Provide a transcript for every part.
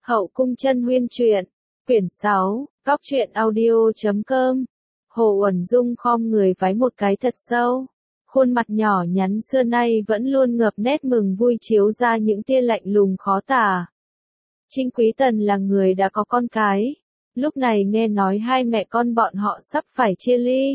Hậu cung chân huyên truyện, quyển 6, góc truyện audio.com. Hồ Uẩn Dung khom người vái một cái thật sâu. Khuôn mặt nhỏ nhắn xưa nay vẫn luôn ngập nét mừng vui chiếu ra những tia lạnh lùng khó tả. Trinh Quý Tần là người đã có con cái. Lúc này nghe nói hai mẹ con bọn họ sắp phải chia ly.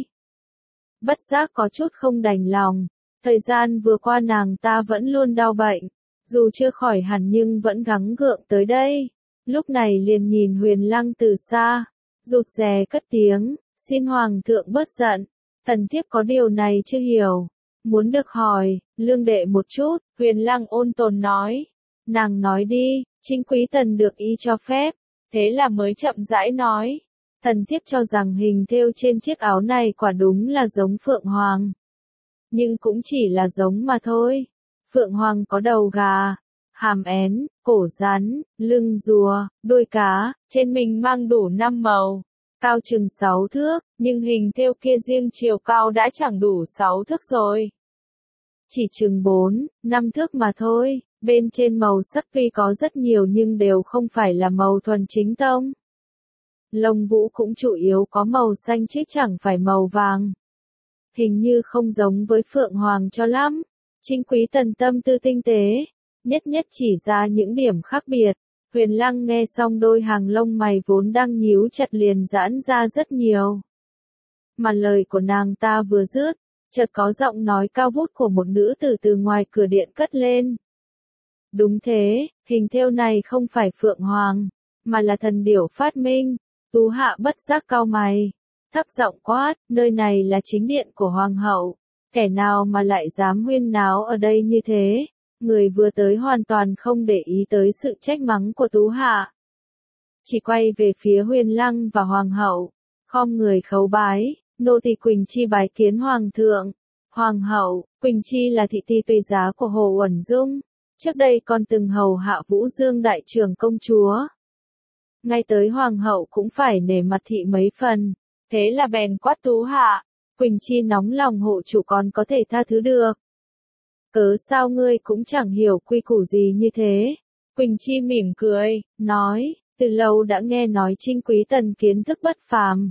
Bất giác có chút không đành lòng. Thời gian vừa qua nàng ta vẫn luôn đau bệnh. Dù chưa khỏi hẳn nhưng vẫn gắng gượng tới đây. Lúc này liền nhìn Huyền Lăng từ xa. Rụt rè cất tiếng, xin Hoàng thượng bớt giận. Thần thiếp có điều này chưa hiểu. Muốn được hỏi, lương đệ một chút, Huyền Lăng ôn tồn nói. Nàng nói đi, Trinh Quý Tần được y cho phép. Thế là mới chậm rãi nói. Thần thiếp cho rằng hình thêu trên chiếc áo này quả đúng là giống Phượng Hoàng. Nhưng cũng chỉ là giống mà thôi. Phượng Hoàng có đầu gà, hàm én, cổ rắn, lưng rùa, đuôi cá, trên mình mang đủ 5 màu. Cao chừng 6 thước, nhưng hình thêu kia riêng chiều cao đã chẳng đủ 6 thước rồi. Chỉ chừng 4, 5 thước mà thôi, bên trên màu sắc tuy có rất nhiều nhưng đều không phải là màu thuần chính tông. Lông vũ cũng chủ yếu có màu xanh chứ chẳng phải màu vàng. Hình như không giống với Phượng Hoàng cho lắm. Trinh Quý Tần tâm tư tinh tế, nhất nhất chỉ ra những điểm khác biệt. Huyền Lăng nghe xong đôi hàng lông mày vốn đang nhíu chặt liền giãn ra rất nhiều. Mà lời của nàng ta vừa dứt, chợt có giọng nói cao vút của một nữ tử từ ngoài cửa điện cất lên. Đúng thế, hình thêu này không phải Phượng Hoàng, mà là thần điểu phát minh. Tú Hạ bất giác cau mày, thấp giọng quát, nơi này là chính điện của Hoàng hậu. Kẻ nào mà lại dám huyên náo ở đây như thế? Người vừa tới hoàn toàn không để ý tới sự trách mắng của Tú Hạ. Chỉ quay về phía Huyền Lăng và Hoàng hậu, khom người khấu bái, nô tỳ Quỳnh Chi bái kiến Hoàng thượng. Hoàng hậu, Quỳnh Chi là thị ti tùy giá của Hồ Uẩn Dung. Trước đây còn từng hầu hạ Vũ Dương đại trưởng công chúa. Ngay tới Hoàng hậu cũng phải nể mặt thị mấy phần. Thế là bèn quát Tú Hạ. Quỳnh Chi nóng lòng hộ chủ còn có thể tha thứ được. Cớ sao ngươi cũng chẳng hiểu quy củ gì như thế? Quỳnh Chi mỉm cười, nói, từ lâu đã nghe nói Trinh Quý Tần kiến thức bất phàm.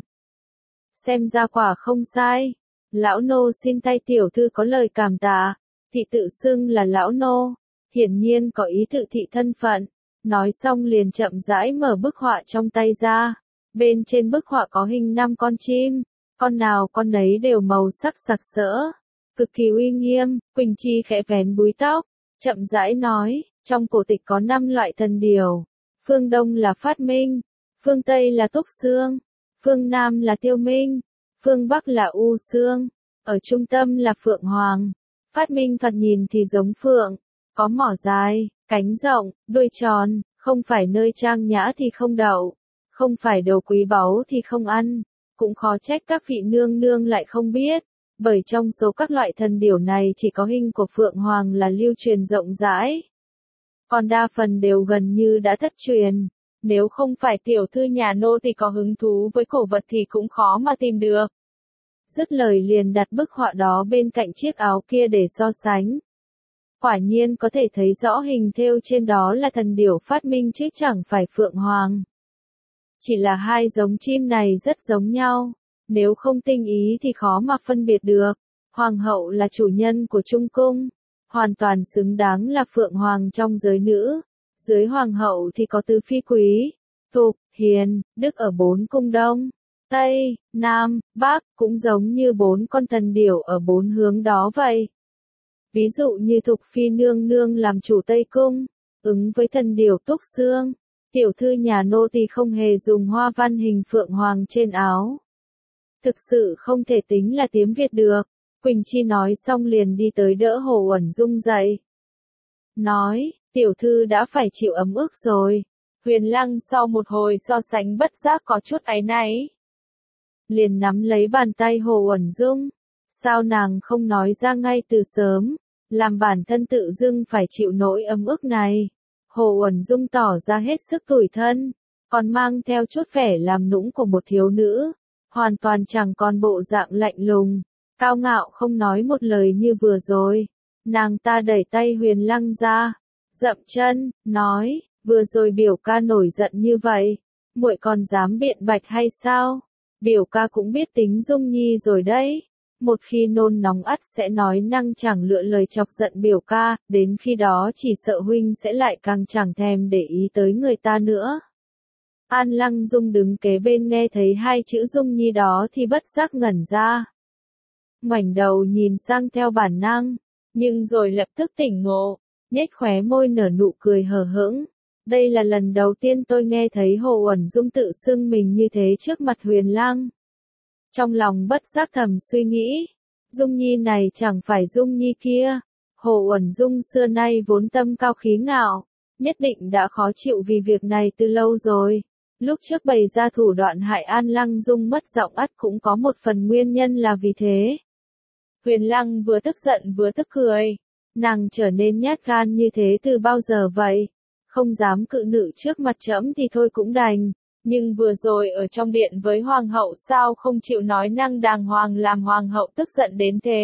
Xem ra quả không sai. Lão nô xin tay tiểu thư có lời cảm tạ. Thị tự xưng là lão nô, hiển nhiên có ý tự thị thân phận. Nói xong liền chậm rãi mở bức họa trong tay ra. Bên trên bức họa có hình 5 con chim. Con nào con nấy đều màu sắc sặc sỡ, cực kỳ uy nghiêm. Quỳnh Chi khẽ vén búi tóc, chậm rãi nói, trong cổ tịch có 5 loại thần điểu. Phương Đông là Phát Minh, phương Tây là Túc Xương, phương Nam là Tiêu Minh, phương Bắc là U Xương, ở trung tâm là Phượng Hoàng. Phát Minh thoạt nhìn thì giống phượng, có mỏ dài, cánh rộng, đuôi tròn, không phải nơi trang nhã thì không đậu, không phải đồ quý báu thì không ăn. Cũng khó trách các vị nương nương lại không biết, bởi trong số các loại thần điểu này chỉ có hình của Phượng Hoàng là lưu truyền rộng rãi. Còn đa phần đều gần như đã thất truyền, nếu không phải tiểu thư nhà nô thì có hứng thú với cổ vật thì cũng khó mà tìm được. Dứt lời liền đặt bức họa đó bên cạnh chiếc áo kia để so sánh. Quả nhiên có thể thấy rõ hình thêu trên đó là thần điểu Phát Minh chứ chẳng phải Phượng Hoàng. Chỉ là hai giống chim này rất giống nhau, nếu không tinh ý thì khó mà phân biệt được. Hoàng hậu là chủ nhân của Trung Cung, hoàn toàn xứng đáng là Phượng Hoàng trong giới nữ. Dưới Hoàng hậu thì có tứ phi quý, Thục, Hiền, Đức ở 4 cung Đông, Tây, Nam, Bắc, cũng giống như 4 con thần điểu ở 4 hướng đó vậy. Ví dụ như Thục phi nương nương làm chủ Tây Cung, ứng với thần điểu Túc Xương. Tiểu thư nhà nô tỳ không hề dùng hoa văn hình Phượng Hoàng trên áo. Thực sự không thể tính là tiếng Việt được. Quỳnh Chi nói xong liền đi tới đỡ Hồ Uẩn Dung dậy. Nói, tiểu thư đã phải chịu ấm ức rồi. Huyền Lăng sau một hồi so sánh bất giác có chút áy náy. Liền nắm lấy bàn tay Hồ Uẩn Dung. Sao nàng không nói ra ngay từ sớm, làm bản thân tự dưng phải chịu nỗi ấm ức này. Hồ Uẩn Dung tỏ ra hết sức tủi thân, còn mang theo chút vẻ làm nũng của một thiếu nữ, hoàn toàn chẳng còn bộ dạng lạnh lùng, cao ngạo không nói một lời như vừa rồi. Nàng ta đẩy tay Huyền Lăng ra, dậm chân, nói, vừa rồi biểu ca nổi giận như vậy, muội còn dám biện bạch hay sao? Biểu ca cũng biết tính Dung Nhi rồi đấy. Một khi nôn nóng ắt sẽ nói năng chẳng lựa lời chọc giận biểu ca, đến khi đó chỉ sợ huynh sẽ lại càng chẳng thèm để ý tới người ta nữa. An Lăng Dung đứng kế bên nghe thấy hai chữ Dung Nhi đó thì bất giác ngẩn ra. Ngoảnh đầu nhìn sang theo bản năng, nhưng rồi lập tức tỉnh ngộ, nhếch khóe môi nở nụ cười hờ hững. Đây là lần đầu tiên tôi nghe thấy Hồ Uẩn Dung tự xưng mình như thế trước mặt Huyền Lang. Trong lòng bất giác thầm suy nghĩ, Dung Nhi này chẳng phải Dung Nhi kia. Hồ Uẩn Dung xưa nay vốn tâm cao khí ngạo, nhất định đã khó chịu vì việc này từ lâu rồi. Lúc trước bày ra thủ đoạn hại An Lăng Dung mất giọng ắt cũng có một phần nguyên nhân là vì thế. Huyền Lăng vừa tức giận vừa tức cười. Nàng trở nên nhát gan như thế từ bao giờ vậy? Không dám cự nữ trước mặt trẫm thì thôi cũng đành. Nhưng vừa rồi ở trong điện với hoàng hậu sao không chịu nói năng đàng hoàng làm hoàng hậu tức giận đến thế?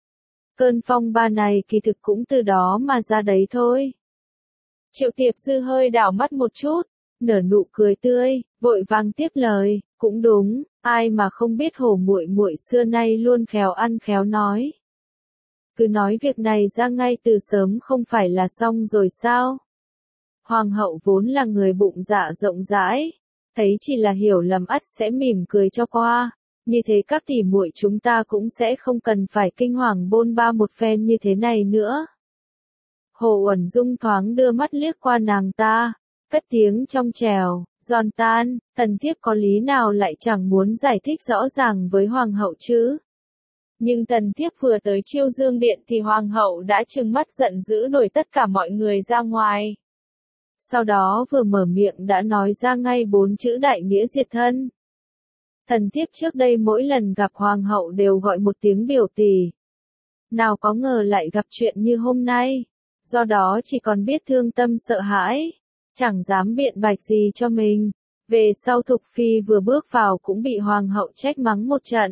Cơn phong ba này kỳ thực cũng từ đó mà ra đấy thôi. Triệu Tiệp Dư hơi đảo mắt một chút, nở nụ cười tươi, vội vàng tiếp lời, cũng đúng, ai mà không biết Hồ muội muội xưa nay luôn khéo ăn khéo nói. Cứ nói việc này ra ngay từ sớm không phải là xong rồi sao? Hoàng hậu vốn là người bụng dạ rộng rãi, thấy chỉ là hiểu lầm ắt sẽ mỉm cười cho qua, như thế các tỷ muội chúng ta cũng sẽ không cần phải kinh hoàng bôn ba một phen như thế này nữa. Hồ Uẩn Dung thoáng đưa mắt liếc qua nàng ta, cất tiếng trong trèo, giòn tan, Tần Thiếp có lý nào lại chẳng muốn giải thích rõ ràng với Hoàng hậu chứ? Nhưng Tần Thiếp vừa tới Chiêu Dương Điện thì Hoàng hậu đã trừng mắt giận dữ đuổi tất cả mọi người ra ngoài. Sau đó vừa mở miệng đã nói ra ngay 4 chữ đại nghĩa diệt thân. Tần Thiếp trước đây mỗi lần gặp Hoàng hậu đều gọi một tiếng biểu tỷ. Nào có ngờ lại gặp chuyện như hôm nay, do đó chỉ còn biết thương tâm sợ hãi, chẳng dám biện bạch gì cho mình. Về sau Thục Phi vừa bước vào cũng bị Hoàng hậu trách mắng một trận.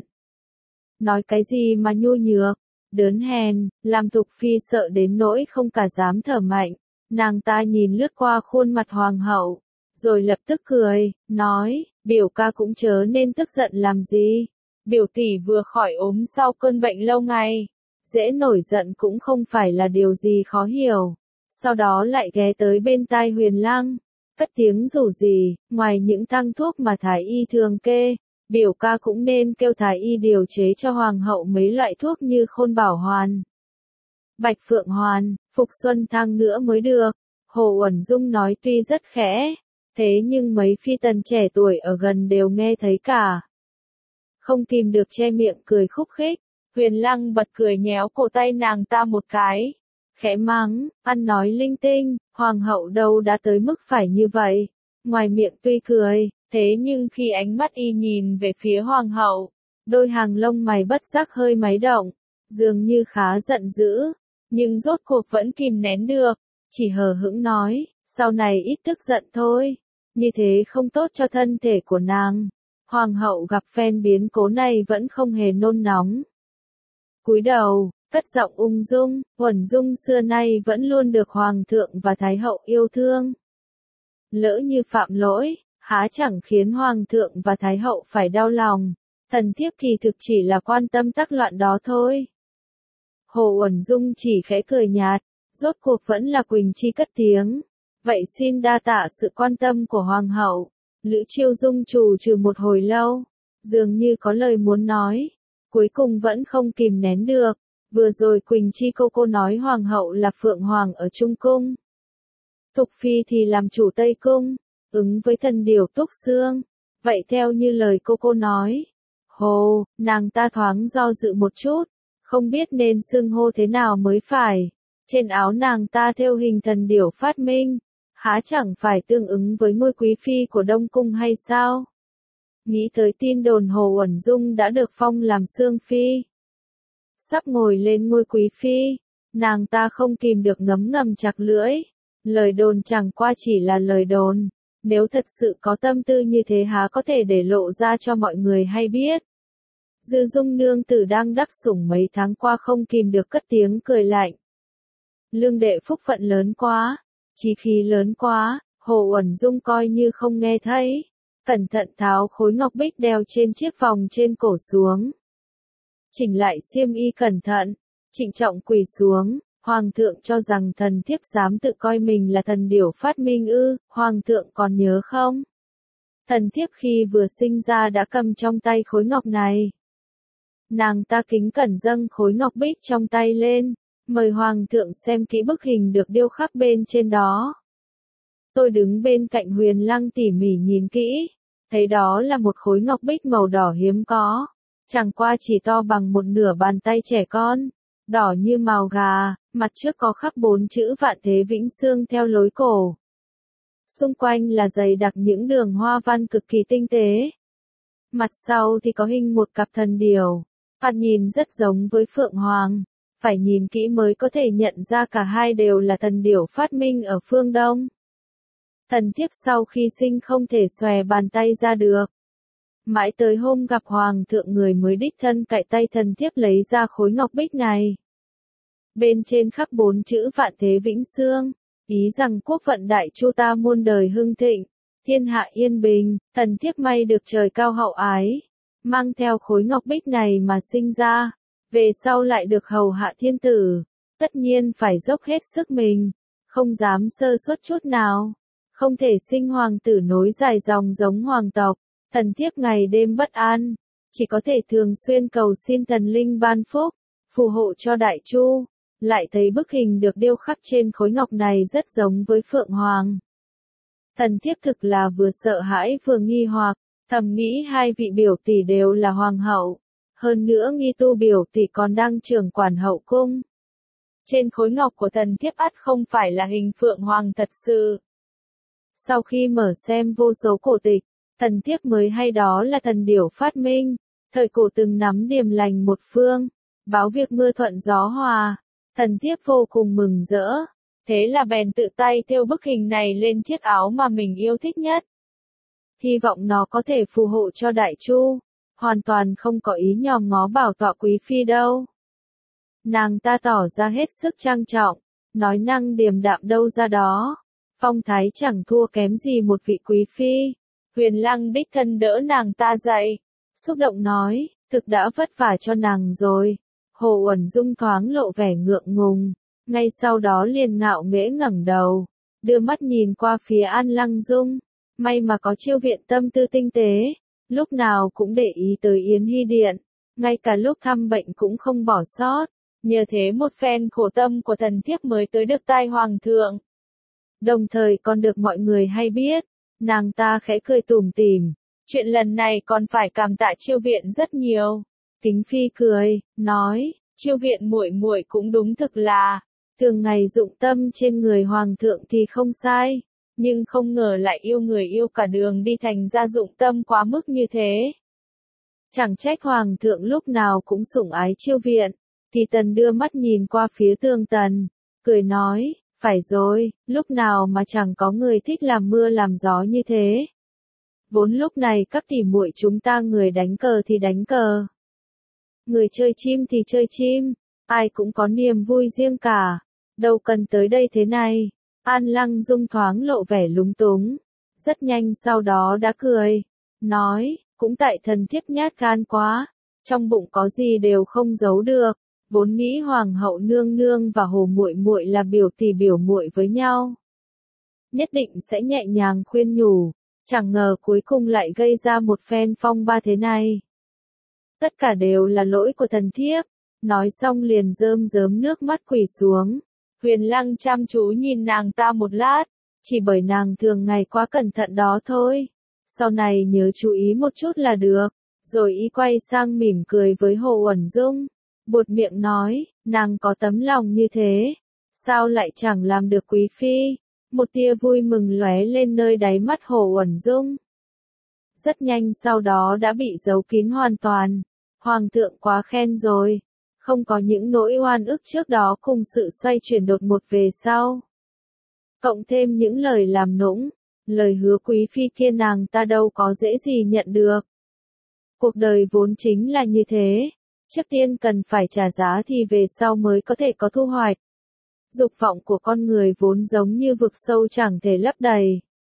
Nói cái gì mà nhu nhược, đớn hèn, làm Thục Phi sợ đến nỗi không cả dám thở mạnh. Nàng ta nhìn lướt qua khuôn mặt Hoàng hậu, rồi lập tức cười, nói, biểu ca cũng chớ nên tức giận làm gì. Biểu tỷ vừa khỏi ốm sau cơn bệnh lâu ngày, dễ nổi giận cũng không phải là điều gì khó hiểu. Sau đó lại ghé tới bên tai Huyền Lang, cất tiếng rủ gì, ngoài những thang thuốc mà thái y thường kê, biểu ca cũng nên kêu thái y điều chế cho Hoàng hậu mấy loại thuốc như Khôn Bảo Hoàn, Bạch Phượng Hoàn, Phục Xuân Thang nữa mới được. Hồ Uẩn Dung nói tuy rất khẽ, thế nhưng mấy phi tần trẻ tuổi ở gần đều nghe thấy cả. Không kìm được che miệng cười khúc khích, Huyền Lăng bật cười nhéo cổ tay nàng ta một cái, khẽ mắng, ăn nói linh tinh, Hoàng hậu đâu đã tới mức phải như vậy. Ngoài miệng tuy cười, thế nhưng khi ánh mắt y nhìn về phía Hoàng hậu, đôi hàng lông mày bất giác hơi máy động, dường như khá giận dữ, nhưng rốt cuộc vẫn kìm nén được, chỉ hờ hững nói, sau này ít tức giận thôi, như thế không tốt cho thân thể của nàng. Hoàng hậu gặp phen biến cố này vẫn không hề nôn nóng. Cúi đầu, cất giọng ung dung, Uẩn Dung xưa nay vẫn luôn được Hoàng thượng và Thái hậu yêu thương. Lỡ như phạm lỗi, há chẳng khiến Hoàng thượng và Thái hậu phải đau lòng, Tần Thiếp kỳ thực chỉ là quan tâm tắc loạn đó thôi. Hồ Uẩn Dung chỉ khẽ cười nhạt, rốt cuộc vẫn là Quỳnh Chi cất tiếng. Vậy xin đa tạ sự quan tâm của Hoàng hậu. Lữ Chiêu Dung trù trừ một hồi lâu, dường như có lời muốn nói, cuối cùng vẫn không kìm nén được. Vừa rồi Quỳnh Chi cô nói Hoàng hậu là Phượng Hoàng ở Trung Cung, Thục Phi thì làm chủ Tây Cung, ứng với thần điểu Túc Xương. Vậy theo như lời cô nói, Hồ, nàng ta thoáng do dự một chút, không biết nên xưng hô thế nào mới phải. Trên áo nàng ta thêu hình thần điểu phát minh, há chẳng phải tương ứng với ngôi quý phi của Đông Cung hay sao? Nghĩ tới tin đồn Hồ Uẩn Dung đã được phong làm Sương Phi, sắp ngồi lên ngôi quý phi, nàng ta không kìm được ngấm ngầm chặt lưỡi. Lời đồn chẳng qua chỉ là lời đồn, nếu thật sự có tâm tư như thế há có thể để lộ ra cho mọi người hay biết. Dư Dung nương tử đang đắc sủng mấy tháng qua không kìm được cất tiếng cười lạnh. Lương đệ phúc phận lớn quá, chí khí lớn quá, Hồ Uẩn Dung coi như không nghe thấy, cẩn thận tháo khối ngọc bích đeo trên chiếc vòng trên cổ xuống. Chỉnh lại xiêm y cẩn thận, trịnh trọng quỳ xuống. Hoàng thượng cho rằng thần thiếp dám tự coi mình là thần điểu phát minh ư, hoàng thượng còn nhớ không? Thần thiếp khi vừa sinh ra đã cầm trong tay khối ngọc này. Nàng ta kính cẩn dâng khối ngọc bích trong tay lên, mời hoàng thượng xem kỹ bức hình được điêu khắc bên trên đó. Tôi đứng bên cạnh Huyền Lăng tỉ mỉ nhìn kỹ, thấy đó là một khối ngọc bích màu đỏ hiếm có, chẳng qua chỉ to bằng một nửa bàn tay trẻ con, đỏ như mào gà, mặt trước có khắc 4 chữ Vạn Thế Vĩnh Xương theo lối cổ. Xung quanh là dày đặc những đường hoa văn cực kỳ tinh tế. Mặt sau thì có hình một cặp thần điểu, thoạt nhìn rất giống với Phượng Hoàng, phải nhìn kỹ mới có thể nhận ra cả hai đều là thần điểu phát minh ở phương Đông. Thần thiếp sau khi sinh không thể xòe bàn tay ra được. Mãi tới hôm gặp hoàng thượng người mới đích thân cạy tay thần thiếp lấy ra khối ngọc bích này. Bên trên khắc 4 chữ Vạn Thế Vĩnh Xương, ý rằng quốc vận đại chu ta muôn đời hưng thịnh, thiên hạ yên bình, thần thiếp may được trời cao hậu ái, mang theo khối ngọc bích này mà sinh ra, về sau lại được hầu hạ thiên tử, tất nhiên phải dốc hết sức mình, không dám sơ suất chút nào, không thể sinh hoàng tử nối dài dòng giống hoàng tộc, thần thiếp ngày đêm bất an, chỉ có thể thường xuyên cầu xin thần linh ban phúc, phù hộ cho đại chu. Lại thấy bức hình được điêu khắc trên khối ngọc này rất giống với Phượng Hoàng. Thần thiếp thực là vừa sợ hãi vừa nghi hoặc, thầm nghĩ hai vị biểu tỷ đều là hoàng hậu, hơn nữa nghi tu biểu tỷ còn đang trưởng quản hậu cung. Trên khối ngọc của thần thiếp ắt không phải là hình Phượng Hoàng thật sự. Sau khi mở xem vô số cổ tịch, thần thiếp mới hay đó là thần điểu phát minh, thời cổ từng nắm điềm lành một phương, báo việc mưa thuận gió hòa. Thần thiếp vô cùng mừng rỡ, thế là bèn tự tay thêu bức hình này lên chiếc áo mà mình yêu thích nhất. Hy vọng nó có thể phù hộ cho đại chu, hoàn toàn không có ý nhòm ngó bảo tọa quý phi đâu. Nàng ta tỏ ra hết sức trang trọng, nói năng điềm đạm đâu ra đó, phong thái chẳng thua kém gì một vị quý phi. Huyền Lăng đích thân đỡ nàng ta dậy, xúc động nói, thực đã vất vả cho nàng rồi. Hồ Uẩn Dung thoáng lộ vẻ ngượng ngùng, ngay sau đó liền ngạo nghễ ngẩng đầu, đưa mắt nhìn qua phía An Lăng Dung, may mà có Chiêu Viện tâm tư tinh tế, lúc nào cũng để ý tới Yến Hy Điện, ngay cả lúc thăm bệnh cũng không bỏ sót, nhờ thế một phen khổ tâm của thần thiếp mới tới được tai hoàng thượng. Đồng thời còn được mọi người hay biết, nàng ta khẽ cười tủm tỉm, chuyện lần này còn phải cảm tạ Chiêu Viện rất nhiều. Kính Phi cười, nói, Chiêu Viện muội muội cũng đúng thực là, thường ngày dụng tâm trên người hoàng thượng thì không sai, nhưng không ngờ lại yêu người yêu cả đường đi thành ra dụng tâm quá mức như thế. Chẳng trách hoàng thượng lúc nào cũng sủng ái Chiêu Viện, thì Tần đưa mắt nhìn qua phía Tường Tần, cười nói, phải rồi, lúc nào mà chẳng có người thích làm mưa làm gió như thế. Vốn lúc này các tỷ muội chúng ta người đánh cờ thì đánh cờ. Người chơi chim thì chơi chim, ai cũng có niềm vui riêng cả, đâu cần tới đây thế này. An Lăng Dung thoáng lộ vẻ lúng túng, rất nhanh sau đó đã cười, nói, cũng tại thần thiếp nhát gan quá, trong bụng có gì đều không giấu được, vốn nghĩ hoàng hậu nương nương và Hồ muội muội là biểu tỷ biểu muội với nhau, nhất định sẽ nhẹ nhàng khuyên nhủ, chẳng ngờ cuối cùng lại gây ra một phen phong ba thế này. Tất cả đều là lỗi của thần thiếp, nói xong liền rơm rớm nước mắt quỳ xuống. Huyền Lăng chăm chú nhìn nàng ta một lát, chỉ bởi nàng thường ngày quá cẩn thận đó thôi. Sau này nhớ chú ý một chút là được, rồi y quay sang mỉm cười với Hồ Uẩn Dung, buột miệng nói, nàng có tấm lòng như thế, sao lại chẳng làm được quý phi? Một tia vui mừng lóe lên nơi đáy mắt Hồ Uẩn Dung. Rất nhanh sau đó đã bị giấu kín hoàn toàn. Hoàng thượng quá khen rồi, không có những nỗi oan ức trước đó cùng sự xoay chuyển đột ngột về sau. Cộng thêm những lời làm nũng, lời hứa quý phi kia nàng ta đâu có dễ gì nhận được. Cuộc đời vốn chính là như thế, trước tiên cần phải trả giá thì về sau mới có thể có thu hoạch. Dục vọng của con người vốn giống như vực sâu chẳng thể lấp đầy,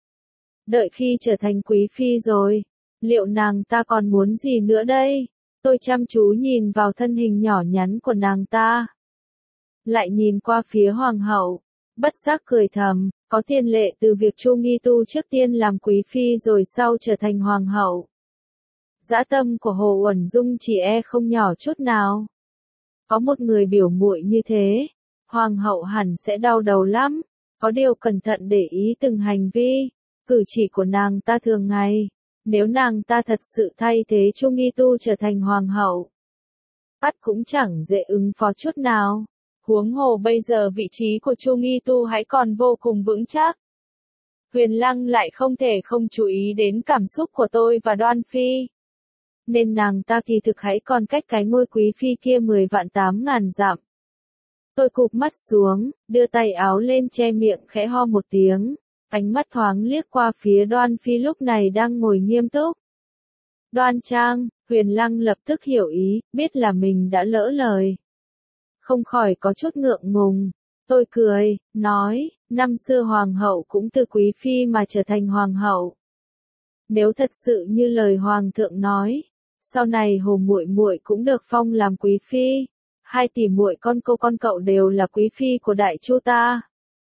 Đợi khi trở thành quý phi rồi, liệu nàng ta còn muốn gì nữa đây? Tôi chăm chú nhìn vào thân hình nhỏ nhắn của nàng ta. Lại nhìn qua phía hoàng hậu, bất giác cười thầm, có tiền lệ từ việc Chu Nghi Tu trước tiên làm quý phi rồi sau trở thành hoàng hậu. Dã tâm của Hồ Uẩn Dung chỉ không nhỏ chút nào. Có một người biểu muội như thế, hoàng hậu hẳn sẽ đau đầu lắm, có điều cẩn thận để ý từng hành vi, cử chỉ của nàng ta thường ngày. Nếu nàng ta thật sự thay thế Chu Nghi Tu trở thành hoàng hậu, ắt cũng chẳng dễ ứng phó chút nào. Huống hồ bây giờ vị trí của Chu Nghi Tu hãy còn vô cùng vững chắc. Huyền Lăng lại không thể không chú ý đến cảm xúc của tôi và Đoan Phi. Nên nàng ta kỳ thực hãy còn cách cái ngôi quý phi kia 10 vạn 8 ngàn dặm. Tôi cụp mắt xuống, đưa tay áo lên che miệng khẽ ho một tiếng. Ánh mắt thoáng liếc qua phía Đoan Phi lúc này đang ngồi nghiêm túc. Đoan Trang, Huyền Lăng lập tức hiểu ý, biết là mình đã lỡ lời. Không khỏi có chút ngượng ngùng. Tôi cười, nói, năm xưa hoàng hậu cũng từ quý phi mà trở thành hoàng hậu. Nếu thật sự như lời hoàng thượng nói, sau này Hồ muội muội cũng được phong làm quý phi, hai tỷ muội con cô con cậu đều là quý phi của Đại Chu ta.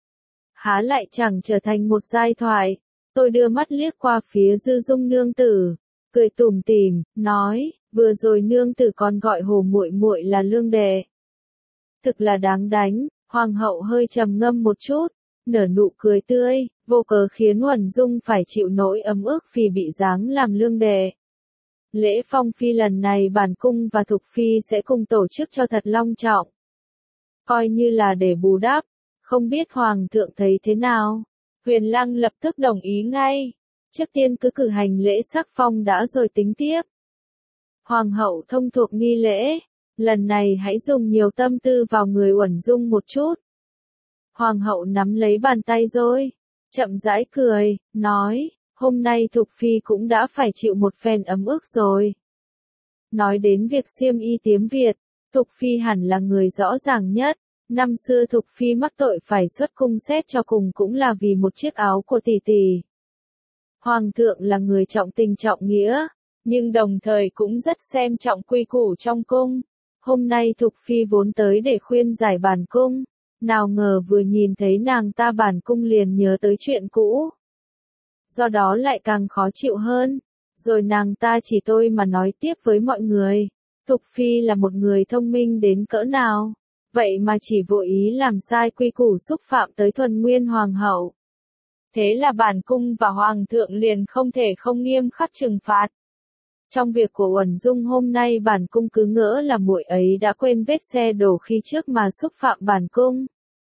Há lại chẳng trở thành một giai thoại. Tôi đưa mắt liếc qua phía Dư Dung nương tử, cười tủm tỉm, nói, vừa rồi nương tử còn gọi Hồ muội muội là lương đệ. Thực là đáng đánh. Hoàng hậu hơi trầm ngâm một chút, nở nụ cười tươi, vô cớ khiến Uẩn Dung phải chịu nỗi ấm ức vì bị giáng làm lương đệ. Lễ phong phi lần này bản cung và Thục phi sẽ cùng tổ chức cho thật long trọng. Coi như là để bù đắp, không biết hoàng thượng thấy thế nào. Huyền Lăng lập tức đồng ý ngay. Trước tiên cứ cử hành lễ sắc phong đã rồi tính tiếp. Hoàng hậu thông thuộc nghi lễ. Lần này hãy dùng nhiều tâm tư vào người Uẩn Dung một chút. Hoàng hậu nắm lấy bàn tay rồi, chậm rãi cười, nói, hôm nay Thục phi cũng đã phải chịu một phen ấm ức rồi. Nói đến việc xiêm y tiếm Việt, Thục phi hẳn là người rõ ràng nhất. Năm xưa Thục phi mắc tội phải xuất cung xét cho cùng cũng là vì một chiếc áo của tỷ tỷ. Hoàng thượng là người trọng tình trọng nghĩa, nhưng đồng thời cũng rất xem trọng quy củ trong cung. Hôm nay Thục phi vốn tới để khuyên giải bản cung, nào ngờ vừa nhìn thấy nàng ta bản cung liền nhớ tới chuyện cũ. Do đó lại càng khó chịu hơn, rồi nàng ta chỉ tôi mà nói tiếp với mọi người, Thục phi là một người thông minh đến cỡ nào, vậy mà chỉ vô ý làm sai quy củ xúc phạm tới thuần nguyên hoàng hậu. Thế là bản cung và hoàng thượng liền không thể không nghiêm khắc trừng phạt. Trong việc của Uẩn Dung hôm nay bản cung cứ ngỡ là muội ấy đã quên vết xe đổ khi trước mà xúc phạm bản cung.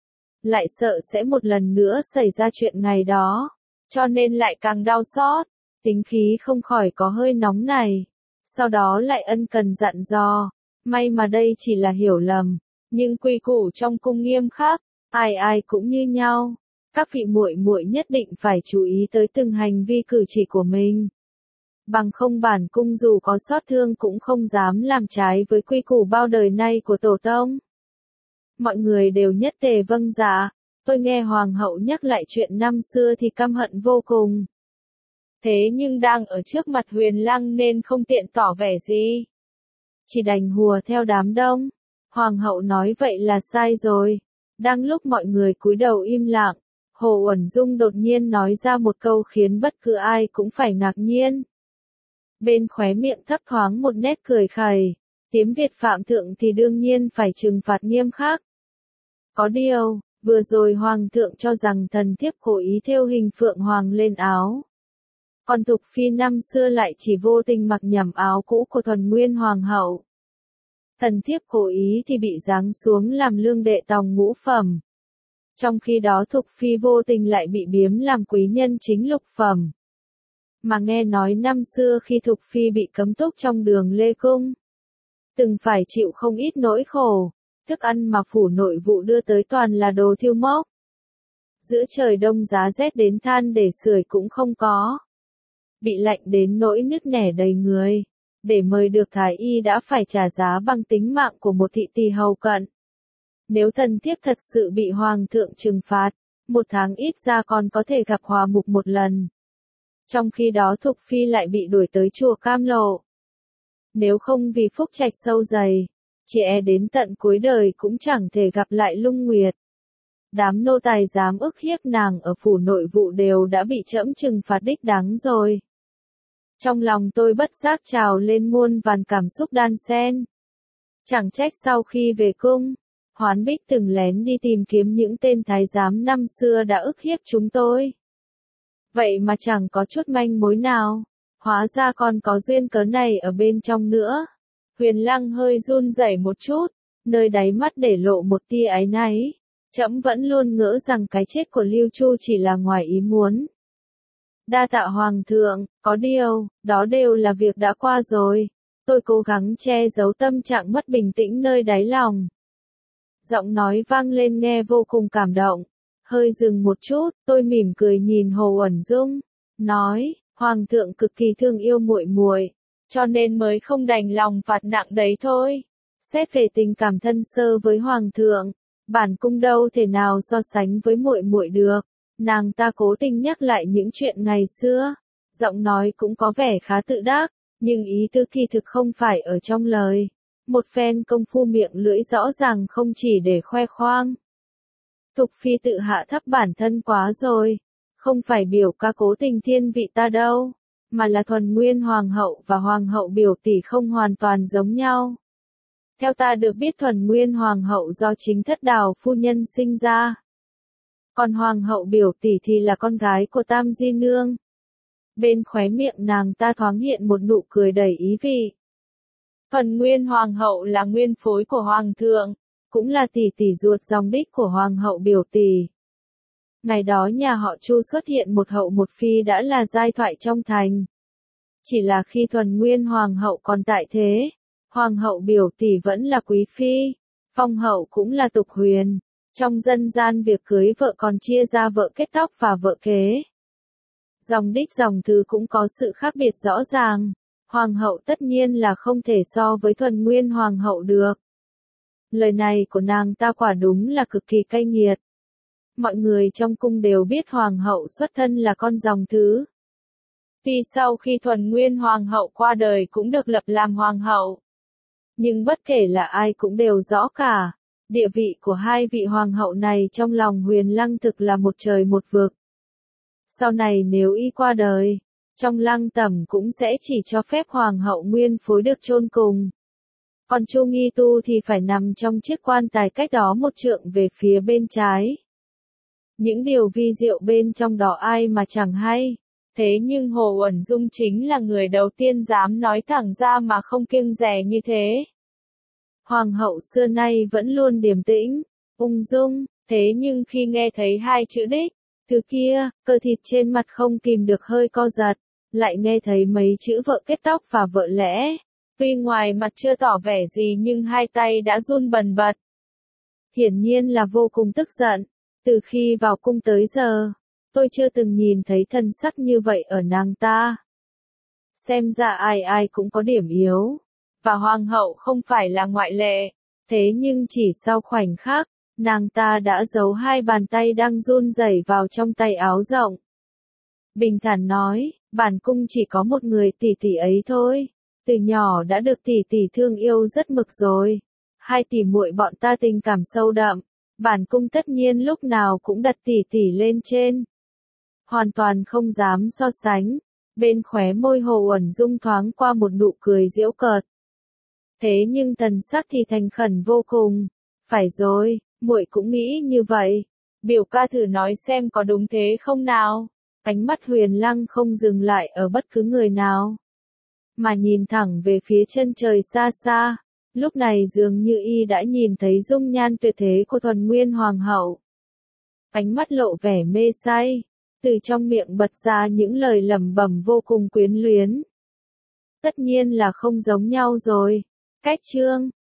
Lại sợ sẽ một lần nữa xảy ra chuyện ngày đó, cho nên lại càng đau xót, tính khí không khỏi có hơi nóng này. Sau đó lại ân cần dặn dò, may mà đây chỉ là hiểu lầm, nhưng quy củ trong cung nghiêm khắc, ai ai cũng như nhau. Các vị muội muội nhất định phải chú ý tới từng hành vi cử chỉ của mình. Bằng không bản cung dù có xót thương cũng không dám làm trái với quy củ bao đời nay của tổ tông. Mọi người đều nhất tề vâng dạ. Tôi nghe hoàng hậu nhắc lại chuyện năm xưa thì căm hận vô cùng. Thế nhưng đang ở trước mặt Huyền Lăng nên không tiện tỏ vẻ gì. Chỉ đành hùa theo đám đông. Hoàng hậu nói vậy là sai rồi. Đang lúc mọi người cúi đầu im lặng, Hồ Uẩn Dung đột nhiên nói ra một câu khiến bất cứ ai cũng phải ngạc nhiên. Bên khóe miệng thấp thoáng một nét cười khẩy, tiếm Việt phạm thượng thì đương nhiên phải trừng phạt nghiêm khắc. Có điều, vừa rồi hoàng thượng cho rằng thần thiếp cố ý thêu hình phượng hoàng lên áo. Còn Thục phi năm xưa lại chỉ vô tình mặc nhầm áo cũ của thuần nguyên hoàng hậu. Thần thiếp cố ý thì bị giáng xuống làm lương đệ tòng ngũ phẩm. Trong khi đó Thục phi vô tình lại bị biếm làm quý nhân chính lục phẩm. Mà nghe nói năm xưa khi Thục phi bị cấm túc trong Đường Lê Cung, từng phải chịu không ít nỗi khổ, thức ăn mà phủ nội vụ đưa tới toàn là đồ thiêu mốc. Giữa trời đông giá rét đến than để sưởi cũng không có. Bị lạnh đến nỗi nứt nẻ đầy người, để mời được thái y đã phải trả giá bằng tính mạng của một thị tỳ hầu cận. Nếu thần thiếp thật sự bị hoàng thượng trừng phạt, một tháng ít ra còn có thể gặp hòa mục một lần. Trong khi đó Thục Phi lại bị đuổi tới chùa Cam Lộ. Nếu không vì phúc trạch sâu dày, chỉ e đến tận cuối đời cũng chẳng thể gặp lại Lung Nguyệt. Đám nô tài dám ức hiếp nàng ở phủ nội vụ đều đã bị trẫm trừng phạt đích đáng rồi. Trong lòng tôi bất giác trào lên muôn vàn cảm xúc đan xen. Chẳng trách sau khi về cung, Hoán Bích từng lén đi tìm kiếm những tên thái giám năm xưa đã ức hiếp chúng tôi. Vậy mà chẳng có chút manh mối nào, hóa ra còn có duyên cớ này ở bên trong nữa. Huyền Lăng hơi run rẩy một chút, nơi đáy mắt để lộ một tia áy náy. Trẫm vẫn luôn ngỡ rằng cái chết của Lưu Chu chỉ là ngoài ý muốn. Đa tạ Hoàng thượng, có điều, đó đều là việc đã qua rồi. Tôi cố gắng che giấu tâm trạng mất bình tĩnh nơi đáy lòng. Giọng nói vang lên nghe vô cùng cảm động. Hơi dừng một chút, tôi mỉm cười nhìn Hồ Uẩn Dung, nói, Hoàng thượng cực kỳ thương yêu muội muội, cho nên mới không đành lòng phạt nặng đấy thôi. Xét về tình cảm thân sơ với Hoàng thượng, bản cung đâu thể nào so sánh với muội muội được. Nàng ta cố tình nhắc lại những chuyện ngày xưa, giọng nói cũng có vẻ khá tự đắc, nhưng ý tứ kỳ thực không phải ở trong lời. Một phen công phu miệng lưỡi rõ ràng không chỉ để khoe khoang. Thục Phi tự hạ thấp bản thân quá rồi, không phải biểu ca cố tình thiên vị ta đâu, mà là thuần nguyên hoàng hậu và hoàng hậu biểu tỷ không hoàn toàn giống nhau. Theo ta được biết thuần nguyên hoàng hậu do chính thất đào phu nhân sinh ra. Còn hoàng hậu biểu tỷ thì là con gái của Tam Di Nương. Bên khóe miệng nàng ta thoáng hiện một nụ cười đầy ý vị. Thuần nguyên hoàng hậu là nguyên phối của hoàng thượng, cũng là tỷ tỷ ruột dòng đích của hoàng hậu biểu tỷ. Ngày đó nhà họ Chu xuất hiện một hậu một phi đã là giai thoại trong thành. Chỉ là khi thuần nguyên hoàng hậu còn tại thế, hoàng hậu biểu tỷ vẫn là quý phi, phong hậu cũng là tục huyền. Trong dân gian việc cưới vợ còn chia ra vợ kết tóc và vợ kế. Dòng đích dòng thứ cũng có sự khác biệt rõ ràng. Hoàng hậu tất nhiên là không thể so với thuần nguyên hoàng hậu được. Lời này của nàng ta quả đúng là cực kỳ cay nghiệt. Mọi người trong cung đều biết hoàng hậu xuất thân là con dòng thứ. Vì sau khi thuần nguyên hoàng hậu qua đời cũng được lập làm hoàng hậu. Nhưng bất kể là ai cũng đều rõ cả. Địa vị của hai vị hoàng hậu này trong lòng Huyền Lăng thực là một trời một vực. Sau này nếu y qua đời, trong lăng tẩm cũng sẽ chỉ cho phép hoàng hậu nguyên phối được chôn cùng. Còn Chu Nghi Tu thì phải nằm trong chiếc quan tài cách đó một trượng về phía bên trái. Những điều vi diệu bên trong đó ai mà chẳng hay. Thế nhưng Hồ Uẩn Dung chính là người đầu tiên dám nói thẳng ra mà không kiêng dè như thế. Hoàng hậu xưa nay vẫn luôn điềm tĩnh, ung dung, thế nhưng khi nghe thấy hai chữ đích, thứ kia, cơ thịt trên mặt không kìm được hơi co giật, lại nghe thấy mấy chữ vợ kết tóc và vợ lẽ. Tuy ngoài mặt chưa tỏ vẻ gì nhưng hai tay đã run bần bật. Hiển nhiên là vô cùng tức giận, từ khi vào cung tới giờ, tôi chưa từng nhìn thấy thân sắc như vậy ở nàng ta. Xem ra ai ai cũng có điểm yếu. Và hoàng hậu không phải là ngoại lệ, thế nhưng chỉ sau khoảnh khắc, nàng ta đã giấu hai bàn tay đang run rẩy vào trong tay áo rộng. Bình thản nói, bản cung chỉ có một người tỷ tỷ ấy thôi, từ nhỏ đã được tỷ tỷ thương yêu rất mực rồi. Hai tỷ muội bọn ta tình cảm sâu đậm, bản cung tất nhiên lúc nào cũng đặt tỷ tỷ lên trên. Hoàn toàn không dám so sánh, bên khóe môi Hồ Uẩn Dung thoáng qua một nụ cười giễu cợt. Thế nhưng thần sắc thì thành khẩn vô cùng. Phải rồi, muội cũng nghĩ như vậy. Biểu ca thử nói xem có đúng thế không nào. Ánh mắt Huyền Lăng không dừng lại ở bất cứ người nào, mà nhìn thẳng về phía chân trời xa xa. Lúc này dường như y đã nhìn thấy dung nhan tuyệt thế của thuần nguyên hoàng hậu. Ánh mắt lộ vẻ mê say, từ trong miệng bật ra những lời lẩm bẩm vô cùng quyến luyến. Tất nhiên là không giống nhau rồi. Cách chương